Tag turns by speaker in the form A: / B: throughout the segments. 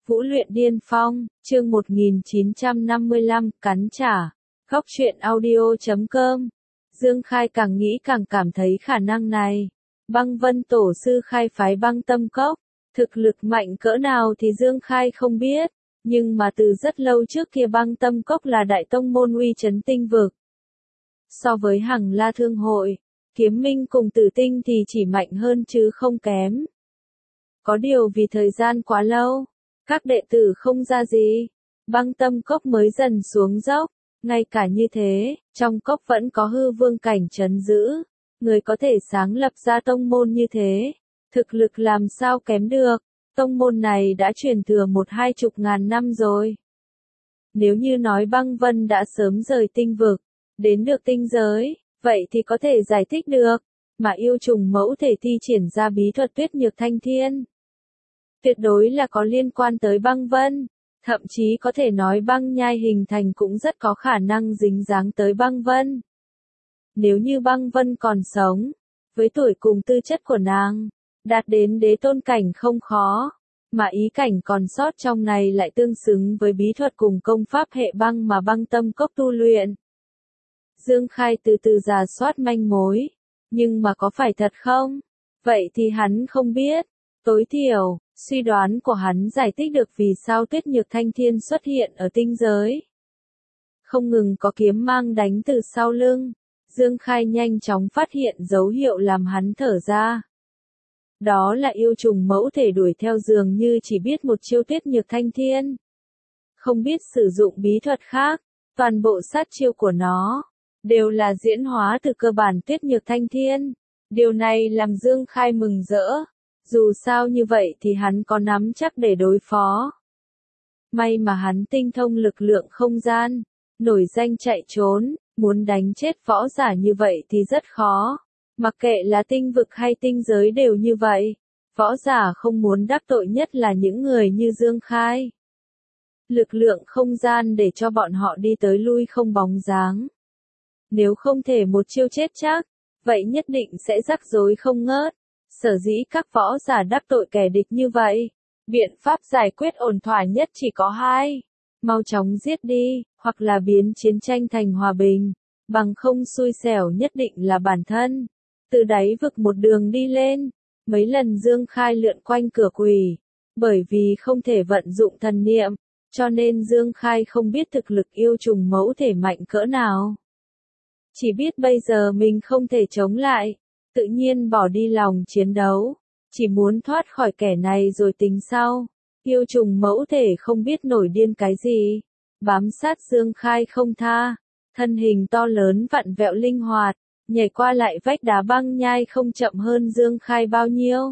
A: Vũ luyện điên phong, chương 1955, cắn trả. Góc truyện audio.com. Dương Khai càng nghĩ càng cảm thấy khả năng này. Băng Vân tổ sư khai phái Băng Tâm Cốc, thực lực mạnh cỡ nào thì Dương Khai không biết, nhưng mà từ rất lâu trước kia Băng Tâm Cốc là đại tông môn uy chấn tinh vực. So với Hằng La Thương Hội, Kiếm Minh cùng Tử Tinh thì chỉ mạnh hơn chứ không kém. Có điều vì thời gian quá lâu, các đệ tử không ra gì, Băng Tâm Cốc mới dần xuống dốc. Ngay cả như thế, trong cốc vẫn có hư vương cảnh trấn giữ, người có thể sáng lập ra tông môn như thế, thực lực làm sao kém được, tông môn này đã truyền thừa 1-20 ngàn năm rồi. Nếu như nói Băng Vân đã sớm rời tinh vực, đến được tinh giới, vậy thì có thể giải thích được, mà yêu trùng mẫu thể thi triển ra bí thuật Tuyết Nhược Thanh Thiên. Tuyệt đối là có liên quan tới Băng Vân. Thậm chí có thể nói băng nhai hình thành cũng rất có khả năng dính dáng tới Băng Vân. Nếu như Băng Vân còn sống, với tuổi cùng tư chất của nàng, đạt đến đế tôn cảnh không khó, mà ý cảnh còn sót trong này lại tương xứng với bí thuật cùng công pháp hệ băng mà Băng Tâm Cốc tu luyện. Dương Khai từ từ rà soát manh mối, nhưng mà có phải thật không? Vậy thì hắn không biết. Tối thiểu, suy đoán của hắn giải thích được vì sao Tuyết Nhược Thanh Thiên xuất hiện ở tinh giới. Không ngừng có kiếm mang đánh từ sau lưng, Dương Khai nhanh chóng phát hiện dấu hiệu làm hắn thở ra. Đó là yêu trùng mẫu thể đuổi theo dường như chỉ biết một chiêu Tuyết Nhược Thanh Thiên. Không biết sử dụng bí thuật khác, toàn bộ sát chiêu của nó đều là diễn hóa từ cơ bản Tuyết Nhược Thanh Thiên. Điều này làm Dương Khai mừng rỡ. Dù sao như vậy thì hắn có nắm chắc để đối phó. May mà hắn tinh thông lực lượng không gian, nổi danh chạy trốn, muốn đánh chết võ giả như vậy thì rất khó. Mặc kệ là tinh vực hay tinh giới đều như vậy. Võ giả không muốn đắc tội nhất là những người như Dương Khai. Lực lượng không gian để cho bọn họ đi tới lui không bóng dáng. Nếu không thể một chiêu chết chắc, vậy nhất định sẽ rắc rối không ngớt. Sở dĩ các võ giả đắc tội kẻ địch như vậy, biện pháp giải quyết ổn thỏa nhất chỉ có hai. Mau chóng giết đi, hoặc là biến chiến tranh thành hòa bình, bằng không xui xẻo nhất định là bản thân. Từ đáy vực một đường đi lên, mấy lần Dương Khai lượn quanh cửa quỷ, bởi vì không thể vận dụng thần niệm, cho nên Dương Khai không biết thực lực yêu trùng mẫu thể mạnh cỡ nào. Chỉ biết bây giờ mình không thể chống lại. Tự nhiên bỏ đi lòng chiến đấu, chỉ muốn thoát khỏi kẻ này rồi tính sau. Yêu trùng mẫu thể không biết nổi điên cái gì, bám sát Dương Khai không tha, thân hình to lớn vặn vẹo linh hoạt, nhảy qua lại vách đá băng nhai không chậm hơn Dương Khai bao nhiêu.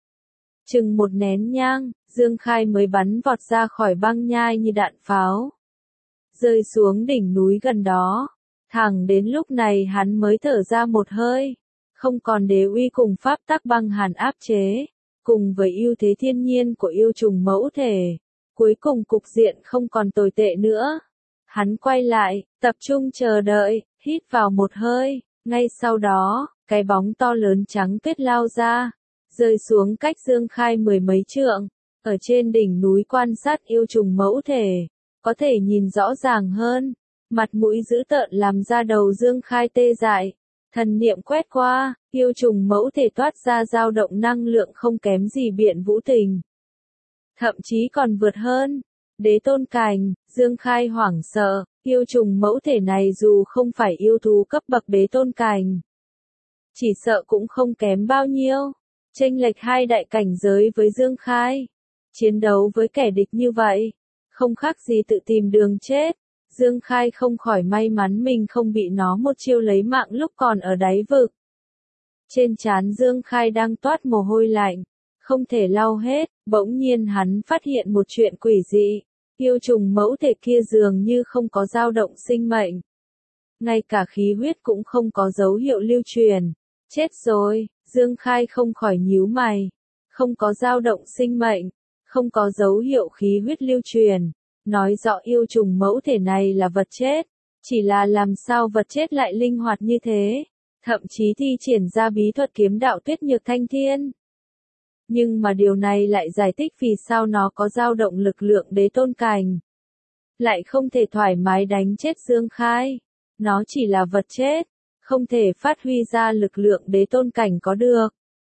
A: Chừng một nén nhang, Dương Khai mới bắn vọt ra khỏi băng nhai như đạn pháo, rơi xuống đỉnh núi gần đó. Thẳng đến lúc này hắn mới thở ra một hơi. Không còn đế uy cùng pháp tắc băng hàn áp chế, cùng với ưu thế thiên nhiên của yêu trùng mẫu thể, cuối cùng cục diện không còn tồi tệ nữa. Hắn quay lại, tập trung chờ đợi, hít vào một hơi, ngay sau đó, cái bóng to lớn trắng tuyết lao ra, rơi xuống cách Dương Khai 10 mấy trượng, ở trên đỉnh núi quan sát yêu trùng mẫu thể, có thể nhìn rõ ràng hơn, mặt mũi dữ tợn làm ra đầu Dương Khai tê dại. Thần niệm quét qua, yêu trùng mẫu thể toát ra dao động năng lượng không kém gì Biện Vũ Tình. Thậm chí còn vượt hơn. Đế tôn cảnh, Dương Khai hoảng sợ, yêu trùng mẫu thể này dù không phải yêu thú cấp bậc đế tôn cảnh, chỉ sợ cũng không kém bao nhiêu. Chênh lệch hai đại cảnh giới với Dương Khai. Chiến đấu với kẻ địch như vậy, không khác gì tự tìm đường chết. Dương Khai không khỏi may mắn mình không bị nó một chiêu lấy mạng lúc còn ở đáy vực. Trên trán Dương Khai đang toát mồ hôi lạnh, không thể lau hết, bỗng nhiên hắn phát hiện một chuyện quỷ dị. Yêu trùng mẫu thể kia dường như không có dao động sinh mệnh. Ngay cả khí huyết cũng không có dấu hiệu lưu truyền. Chết rồi, Dương Khai không khỏi nhíu mày. Không có dao động sinh mệnh, không có dấu hiệu khí huyết lưu truyền. Nói rõ yêu trùng mẫu thể này là vật chết, chỉ là làm sao vật chết lại linh hoạt như thế, thậm chí thi triển ra bí thuật kiếm đạo Tuyết Nhược Thanh Thiên. Nhưng mà điều này lại giải thích vì sao nó có dao động lực lượng đế tôn cảnh. Lại không thể thoải mái đánh chết Dương Khai. Nó chỉ là vật chết, không thể phát huy ra lực lượng đế tôn cảnh có được.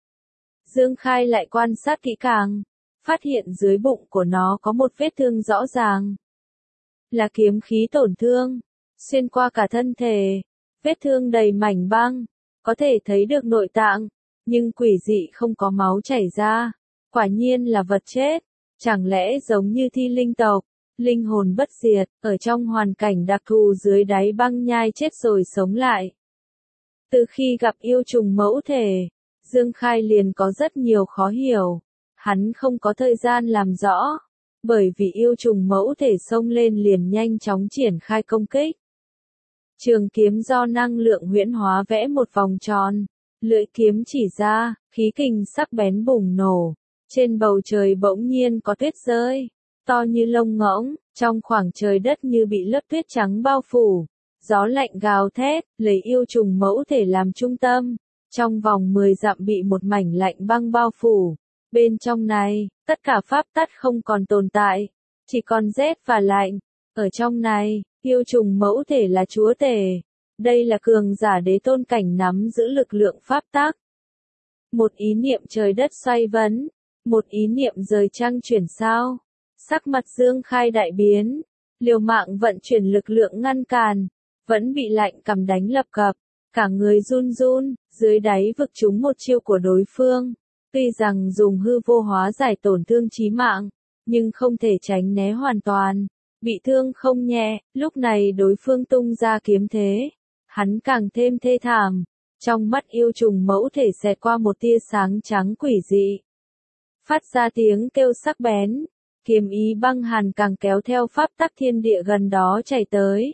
A: Dương Khai lại quan sát kỹ càng, phát hiện dưới bụng của nó có một vết thương rõ ràng. Là kiếm khí tổn thương, xuyên qua cả thân thể, vết thương đầy mảnh băng, có thể thấy được nội tạng, nhưng quỷ dị không có máu chảy ra. Quả nhiên là vật chết, chẳng lẽ giống như thi linh tộc, linh hồn bất diệt, ở trong hoàn cảnh đặc thù dưới đáy băng nhai chết rồi sống lại. Từ khi gặp yêu trùng mẫu thể, Dương Khai liền có rất nhiều khó hiểu. Hắn không có thời gian làm rõ, bởi vì yêu trùng mẫu thể xông lên liền nhanh chóng triển khai công kích. Trường kiếm do năng lượng huyễn hóa vẽ một vòng tròn, lưỡi kiếm chỉ ra, khí kình sắc bén bùng nổ. Trên bầu trời bỗng nhiên có tuyết rơi, to như lông ngỗng, trong khoảng trời đất như bị lớp tuyết trắng bao phủ. Gió lạnh gào thét, lấy yêu trùng mẫu thể làm trung tâm. Trong vòng 10 dặm bị một mảnh lạnh băng bao phủ. Bên trong này, tất cả pháp tắc không còn tồn tại, chỉ còn rét và lạnh. Ở trong này, yêu trùng mẫu thể là chúa tể. Đây là cường giả đế tôn cảnh nắm giữ lực lượng pháp tắc. Một ý niệm trời đất xoay vấn, một ý niệm rời trăng chuyển sao. Sắc mặt Dương Khai đại biến, liều mạng vận chuyển lực lượng ngăn cản, vẫn bị lạnh cầm đánh lập cập, cả người run run, dưới đáy vực trúng một chiêu của đối phương. Tuy rằng dùng hư vô hóa giải tổn thương chí mạng, nhưng không thể tránh né hoàn toàn, bị thương không nhẹ. Lúc này đối phương tung ra kiếm thế, hắn càng thêm thê thảm. Trong mắt yêu trùng mẫu thể xẹt qua một tia sáng trắng quỷ dị, phát ra tiếng kêu sắc bén, kiếm ý băng hàn càng kéo theo pháp tắc thiên địa gần đó chảy tới,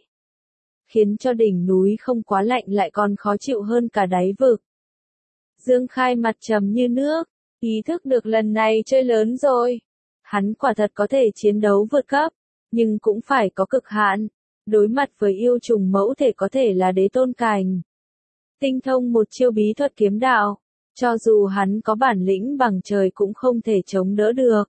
A: khiến cho đỉnh núi không quá lạnh lại còn khó chịu hơn cả đáy vực. Dương Khai mặt trầm như nước, ý thức được lần này chơi lớn rồi. Hắn quả thật có thể chiến đấu vượt cấp, nhưng cũng phải có cực hạn. Đối mặt với yêu trùng mẫu thể có thể là đế tôn cảnh, tinh thông một chiêu bí thuật kiếm đạo, cho dù hắn có bản lĩnh bằng trời cũng không thể chống đỡ được.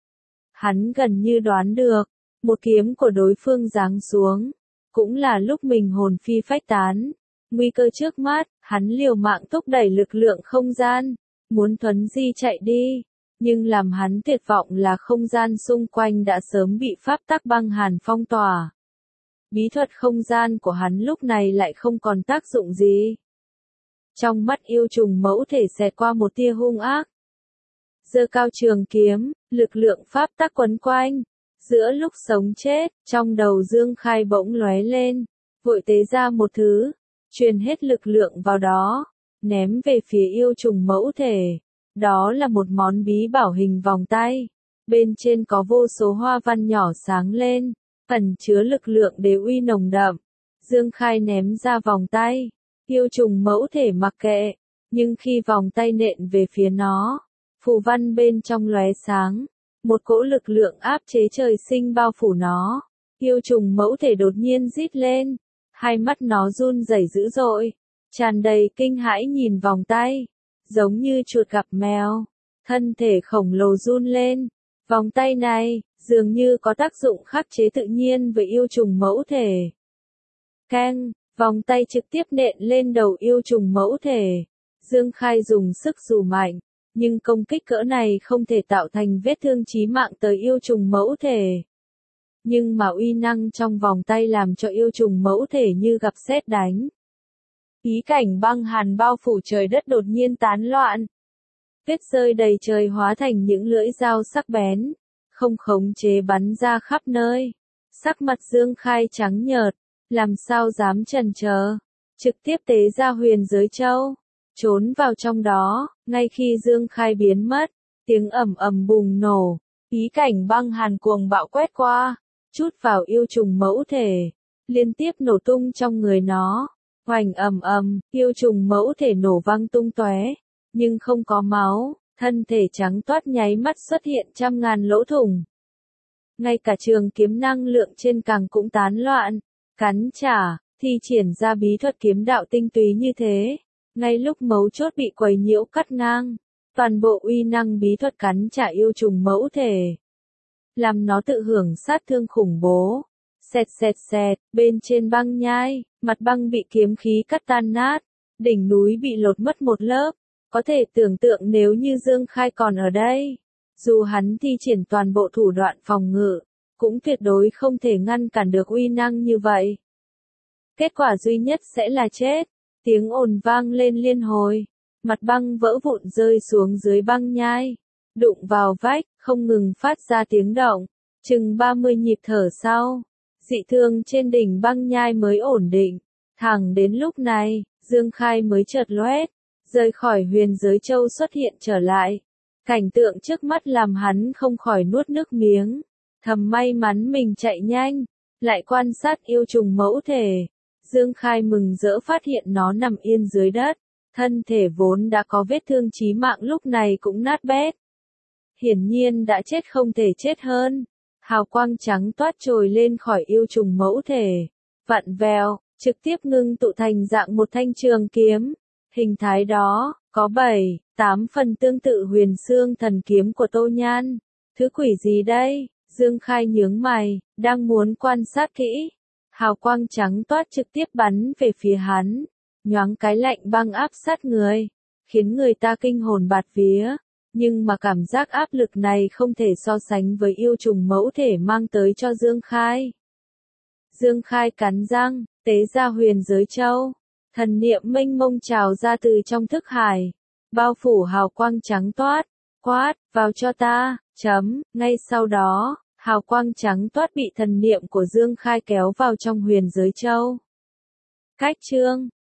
A: Hắn gần như đoán được, một kiếm của đối phương giáng xuống, cũng là lúc mình hồn phi phách tán. Nguy cơ trước mắt, hắn liều mạng thúc đẩy lực lượng không gian, muốn thuấn di chạy đi, nhưng làm hắn tuyệt vọng là không gian xung quanh đã sớm bị pháp tắc băng hàn phong tỏa. Bí thuật không gian của hắn lúc này lại không còn tác dụng gì. Trong mắt yêu trùng mẫu thể xẹt qua một tia hung ác. Giơ cao trường kiếm, lực lượng pháp tắc quấn quanh. Giữa lúc sống chết, trong đầu Dương Khai bỗng lóe lên, vội tế ra một thứ, truyền hết lực lượng vào đó, ném về phía yêu trùng mẫu thể. Đó là một món bí bảo hình vòng tay, bên trên có vô số hoa văn nhỏ sáng lên, ẩn chứa lực lượng đế uy nồng đậm. Dương Khai ném ra vòng tay, yêu trùng mẫu thể mặc kệ, nhưng khi vòng tay nện về phía nó, phù văn bên trong lóe sáng, một cỗ lực lượng áp chế trời sinh bao phủ nó. Yêu trùng mẫu thể đột nhiên rít lên, hai mắt nó run rẩy dữ dội, tràn đầy kinh hãi nhìn vòng tay, giống như chuột gặp mèo, thân thể khổng lồ run lên. Vòng tay này, dường như có tác dụng khắc chế tự nhiên với yêu trùng mẫu thể. Keng, vòng tay trực tiếp nện lên đầu yêu trùng mẫu thể. Dương Khai dùng sức dù mạnh, nhưng công kích cỡ này không thể tạo thành vết thương chí mạng tới yêu trùng mẫu thể. Nhưng mà uy năng trong vòng tay làm cho yêu trùng mẫu thể như gặp sét đánh. Ý cảnh băng hàn bao phủ trời đất đột nhiên tán loạn. Tuyết rơi đầy trời hóa thành những lưỡi dao sắc bén, không khống chế bắn ra khắp nơi. Sắc mặt Dương Khai trắng nhợt, làm sao dám chần chờ, trực tiếp tế ra huyền giới châu, trốn vào trong đó. Ngay khi Dương Khai biến mất, tiếng ầm ầm bùng nổ, ý cảnh băng hàn cuồng bạo quét qua, chút vào yêu trùng mẫu thể, liên tiếp nổ tung trong người nó. Hoành ầm ầm, yêu trùng mẫu thể nổ văng tung tóe, nhưng không có máu, thân thể trắng toát nháy mắt xuất hiện trăm ngàn lỗ thủng. Ngay cả trường kiếm năng lượng trên càng cũng tán loạn, cắn trả, thi triển ra bí thuật kiếm đạo tinh túy như thế. Ngay lúc mấu chốt bị quấy nhiễu cắt ngang, toàn bộ uy năng bí thuật cắn trả yêu trùng mẫu thể, làm nó tự hưởng sát thương khủng bố. Xẹt xẹt xẹt, bên trên băng nhai, mặt băng bị kiếm khí cắt tan nát, đỉnh núi bị lột mất một lớp. Có thể tưởng tượng nếu như Dương Khai còn ở đây, dù hắn thi triển toàn bộ thủ đoạn phòng ngự, cũng tuyệt đối không thể ngăn cản được uy năng như vậy. Kết quả duy nhất sẽ là chết. Tiếng ồn vang lên liên hồi, mặt băng vỡ vụn rơi xuống dưới băng nhai, đụng vào vách, không ngừng phát ra tiếng động. Chừng 30 nhịp thở sau, dị thương trên đỉnh băng nhai mới ổn định. Thẳng đến lúc này, Dương Khai mới chợt loét, rời khỏi huyền giới châu xuất hiện trở lại. Cảnh tượng trước mắt làm hắn không khỏi nuốt nước miếng. Thầm may mắn mình chạy nhanh, lại quan sát yêu trùng mẫu thể. Dương Khai mừng rỡ phát hiện nó nằm yên dưới đất, thân thể vốn đã có vết thương chí mạng lúc này cũng nát bét. Hiển nhiên đã chết không thể chết hơn. Hào quang trắng toát trồi lên khỏi yêu trùng mẫu thể, vặn vẹo, trực tiếp ngưng tụ thành dạng một thanh trường kiếm. Hình thái đó, có 7, 8 phần tương tự huyền xương thần kiếm của Tô Nhan. Thứ quỷ gì đây? Dương Khai nhướng mày, đang muốn quan sát kỹ. Hào quang trắng toát trực tiếp bắn về phía hắn, nhoáng cái lạnh băng áp sát người, khiến người ta kinh hồn bạt vía. Nhưng mà cảm giác áp lực này không thể so sánh với yêu trùng mẫu thể mang tới cho Dương Khai. Dương Khai cắn răng, tế ra huyền giới châu. Thần niệm mênh mông trào ra từ trong thức hải, bao phủ hào quang trắng toát, quát, vào cho ta, ngay sau đó, hào quang trắng toát bị thần niệm của Dương Khai kéo vào trong huyền giới châu. Cách chương